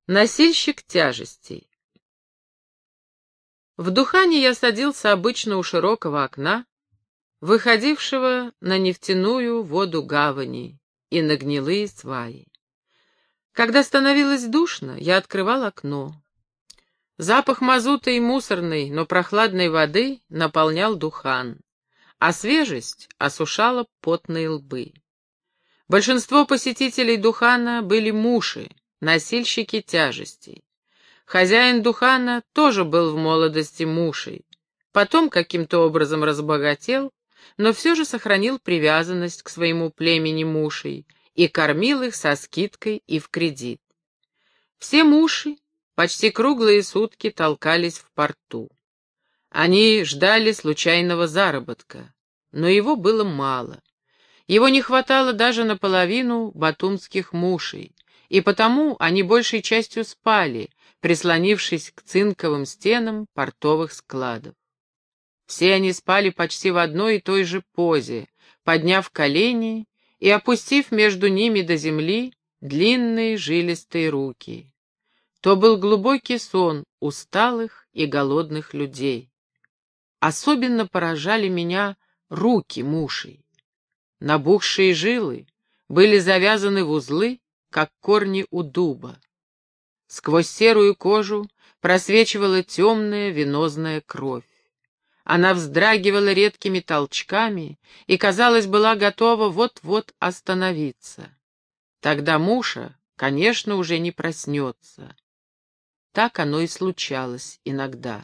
Носильщик тяжестей. В Духане я садился обычно у широкого окна, выходившего на нефтяную воду гавани и на гнилые сваи. Когда становилось душно, я открывал окно. Запах мазута и мусорной, но прохладной воды наполнял Духан, а свежесть осушала потные лбы. Большинство посетителей Духана были муши, носильщики тяжестей. Хозяин Духана тоже был в молодости мушей, потом каким-то образом разбогател, но все же сохранил привязанность к своему племени мушей и кормил их со скидкой и в кредит. Все муши почти круглые сутки толкались в порту. Они ждали случайного заработка, но его было мало. Его не хватало даже наполовину батумских мушей, и потому они большей частью спали, прислонившись к цинковым стенам портовых складов. Все они спали почти в одной и той же позе, подняв колени и опустив между ними до земли длинные жилистые руки. То был глубокий сон усталых и голодных людей. Особенно поражали меня руки мушей. Набухшие жилы были завязаны в узлы, как корни у дуба. Сквозь серую кожу просвечивала темная венозная кровь. Она вздрагивала редкими толчками и, казалось, была готова вот-вот остановиться. Тогда муша, конечно, уже не проснется. Так оно и случалось иногда.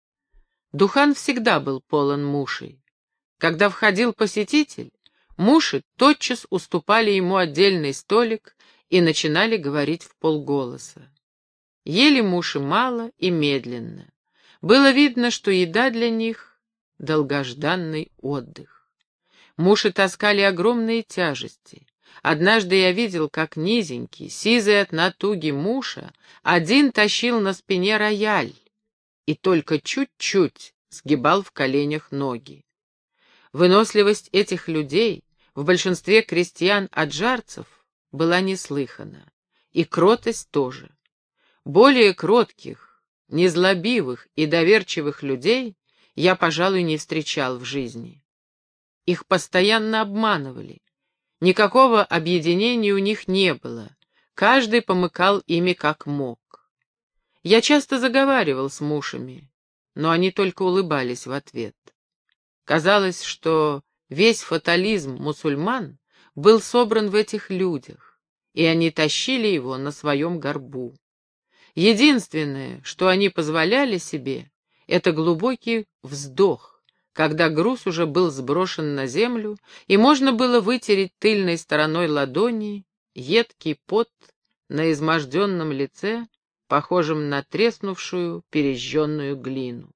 Духан всегда был полон мушей. Когда входил посетитель, муши тотчас уступали ему отдельный столик и начинали говорить вполголоса. Ели муши мало и медленно. Было видно, что еда для них — долгожданный отдых. Муши таскали огромные тяжести. Однажды я видел, как низенький, сизый от натуги муша один тащил на спине рояль и только чуть-чуть сгибал в коленях ноги. Выносливость этих людей в большинстве крестьян-аджарцев была неслыхана, и кротость тоже. Более кротких, незлобивых и доверчивых людей я, пожалуй, не встречал в жизни. Их постоянно обманывали. Никакого объединения у них не было, каждый помыкал ими как мог. Я часто заговаривал с мушами, но они только улыбались в ответ. Казалось, что весь фатализм мусульман был собран в этих людях, и они тащили его на своем горбу. Единственное, что они позволяли себе, это глубокий вздох, когда груз уже был сброшен на землю, и можно было вытереть тыльной стороной ладони едкий пот на изможденном лице, похожем на треснувшую, пережженную глину.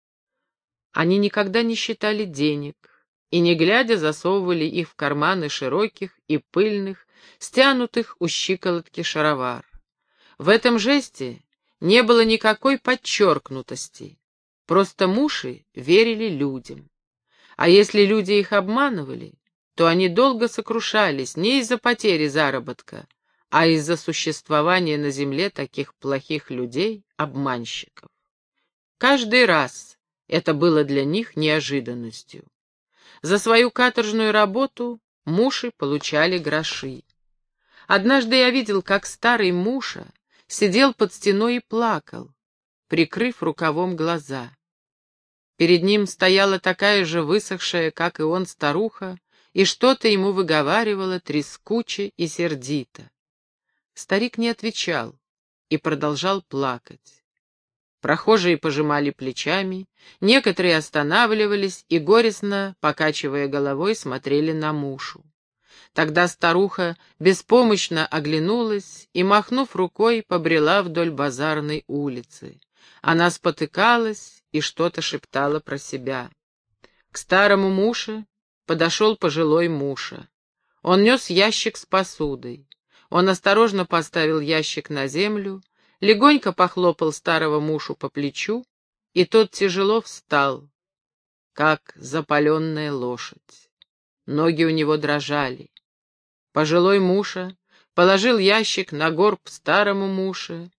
Они никогда не считали денег и, не глядя, засовывали их в карманы широких и пыльных, стянутых у щиколотки шаровар. В этом жесте не было никакой подчеркнутости, просто муши верили людям. А если люди их обманывали, то они долго сокрушались не из-за потери заработка, а из-за существования на земле таких плохих людей, обманщиков. Каждый раз это было для них неожиданностью. За свою каторжную работу муши получали гроши. Однажды я видел, как старый муша сидел под стеной и плакал, прикрыв рукавом глаза. Перед ним стояла такая же высохшая, как и он, старуха, и что-то ему выговаривала трескуче и сердито. Старик не отвечал и продолжал плакать. Прохожие пожимали плечами, некоторые останавливались и, горестно покачивая головой, смотрели на мушу. Тогда старуха беспомощно оглянулась и, махнув рукой, побрела вдоль базарной улицы. Она спотыкалась и что-то шептала про себя. К старому муше подошел пожилой муша. Он нес ящик с посудой. Он осторожно поставил ящик на землю, легонько похлопал старого мушу по плечу, и тот тяжело встал, как запаленная лошадь. Ноги у него дрожали. Пожилой муша положил ящик на горб старому муше,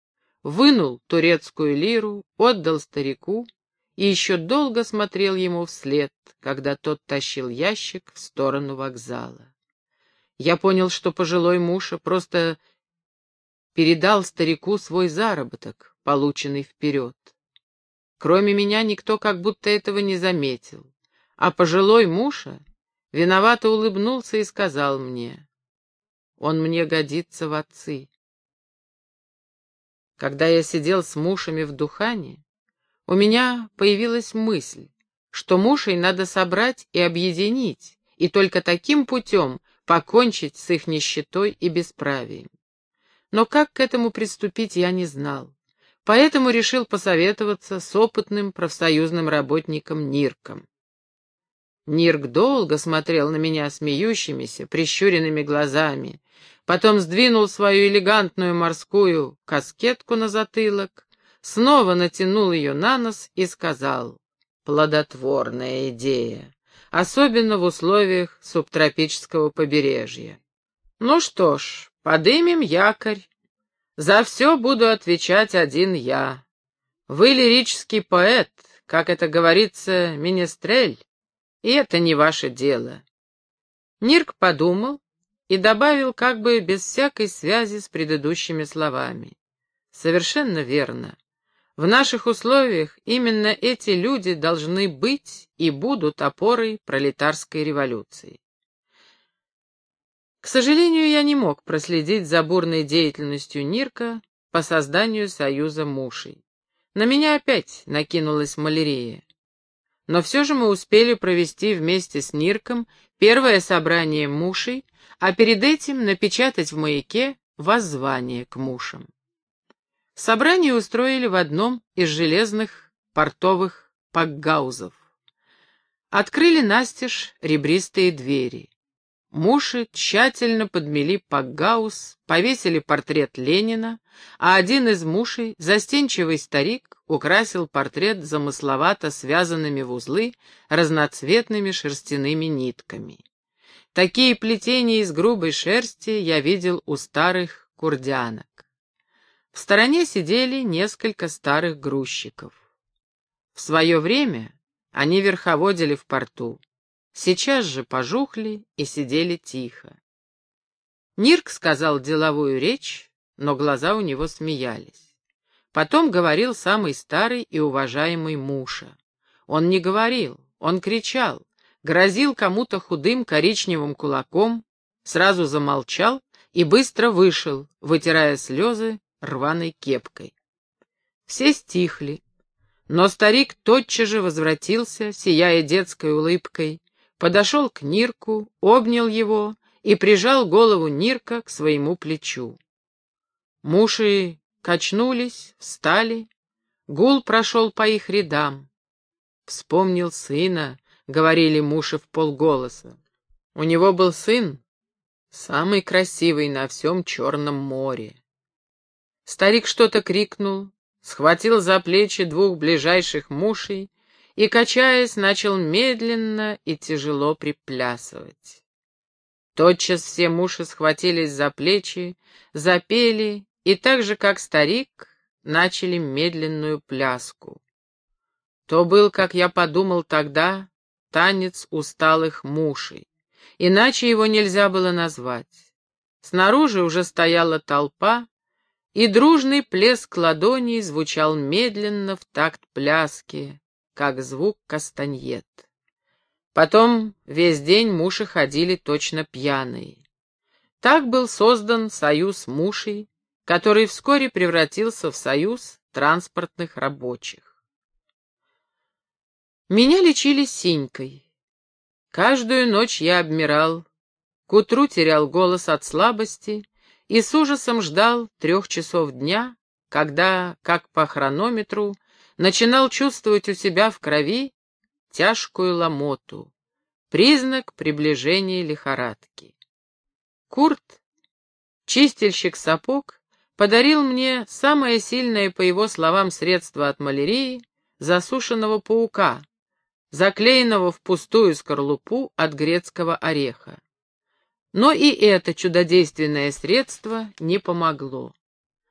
вынул турецкую лиру, отдал старику и еще долго смотрел ему вслед, когда тот тащил ящик в сторону вокзала. Я понял, что пожилой муж просто передал старику свой заработок, полученный вперед. Кроме меня никто как будто этого не заметил, а пожилой Муша виновато улыбнулся и сказал мне: «Он мне годится в отцы». Когда я сидел с Мушами в Духане, у меня появилась мысль, что Мушей надо собрать и объединить, и только таким путем покончить с их нищетой и бесправием. Но как к этому приступить, я не знал, поэтому решил посоветоваться с опытным профсоюзным работником Нирком. Нирк долго смотрел на меня смеющимися, прищуренными глазами, потом сдвинул свою элегантную морскую каскетку на затылок, снова натянул ее на нос и сказал: «Плодотворная идея, особенно в условиях субтропического побережья. Ну что ж, подымем якорь. За все буду отвечать один я. Вы лирический поэт, как это говорится, министрель, и это не ваше дело». Нирк подумал и добавил как бы без всякой связи с предыдущими словами: «Совершенно верно. В наших условиях именно эти люди должны быть и будут опорой пролетарской революции». К сожалению, я не мог проследить за бурной деятельностью Нирка по созданию союза Мушей. На меня опять накинулась малярия. Но все же мы успели провести вместе с Нирком первое собрание Мушей, а перед этим напечатать в «Маяке» воззвание к Мушам. Собрание устроили в одном из железных портовых пакгаузов. Открыли настежь ребристые двери. Муши тщательно подмели пакгауз, повесили портрет Ленина, а один из мушей, застенчивый старик, украсил портрет замысловато связанными в узлы разноцветными шерстяными нитками. Такие плетения из грубой шерсти я видел у старых курдянок. В стороне сидели несколько старых грузчиков. В свое время они верховодили в порту. Сейчас же пожухли и сидели тихо. Нирк сказал деловую речь, но глаза у него смеялись. Потом говорил самый старый и уважаемый Муша. Он не говорил, он кричал, грозил кому-то худым коричневым кулаком, сразу замолчал и быстро вышел, вытирая слезы рваной кепкой. Все стихли, но старик тотчас же возвратился, сияя детской улыбкой, подошел к Нирку, обнял его и прижал голову Нирка к своему плечу. Муши качнулись, встали, гул прошел по их рядам. «Вспомнил сына», — говорили Муши вполголоса. «У него был сын, самый красивый на всем Черном море». Старик что-то крикнул, схватил за плечи двух ближайших Мушей и, качаясь, начал медленно и тяжело приплясывать. Тотчас все Муши схватились за плечи, запели и так же, как старик, начали медленную пляску. То был, как я подумал тогда, танец усталых Мушей, иначе его нельзя было назвать. Снаружи уже стояла толпа, и дружный плеск ладоней звучал медленно в такт пляски, как звук кастаньет. Потом весь день Муши ходили точно пьяные. Так был создан союз Мушей, который вскоре превратился в союз транспортных рабочих. Меня лечили синькой. Каждую ночь я обмирал, к утру терял голос от слабости и с ужасом ждал 3 часов дня, когда, как по хронометру, начинал чувствовать у себя в крови тяжкую ломоту, признак приближения лихорадки. Курт, чистильщик сапог, подарил мне самое сильное, по его словам, средство от малярии — засушенного паука, заклеенного в пустую скорлупу от грецкого ореха. Но и это чудодейственное средство не помогло.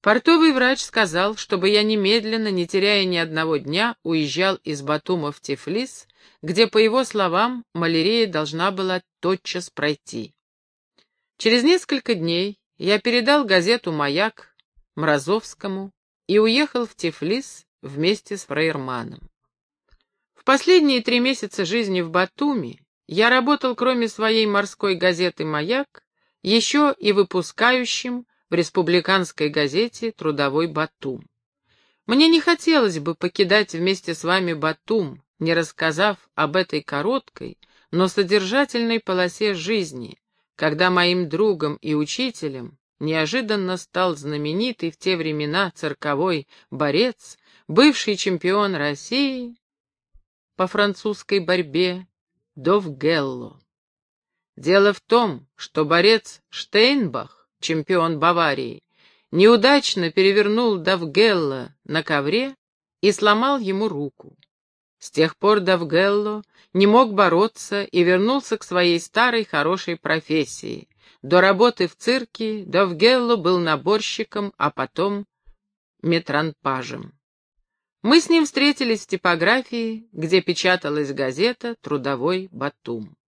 Портовый врач сказал, чтобы я немедленно, не теряя ни одного дня, уезжал из Батума в Тифлис, где, по его словам, малярия должна была тотчас пройти. Через несколько дней я передал газету «Маяк» Мразовскому и уехал в Тифлис вместе с фраерманом. В последние 3 месяца жизни в Батуми я работал, кроме своей морской газеты «Маяк», еще и выпускающим в республиканской газете «Трудовой Батум». Мне не хотелось бы покидать вместе с вами Батум, не рассказав об этой короткой, но содержательной полосе жизни, когда моим другом и учителем неожиданно стал знаменитый в те времена цирковой борец, бывший чемпион России по французской борьбе Довгелло. Дело в том, что борец Штейнбах, чемпион Баварии, неудачно перевернул Довгелло на ковре и сломал ему руку. С тех пор Довгелло не мог бороться и вернулся к своей старой хорошей профессии. До работы в цирке Довгелло был наборщиком, а потом метранпажем. Мы с ним встретились в типографии, где печаталась газета «Трудовой Батум».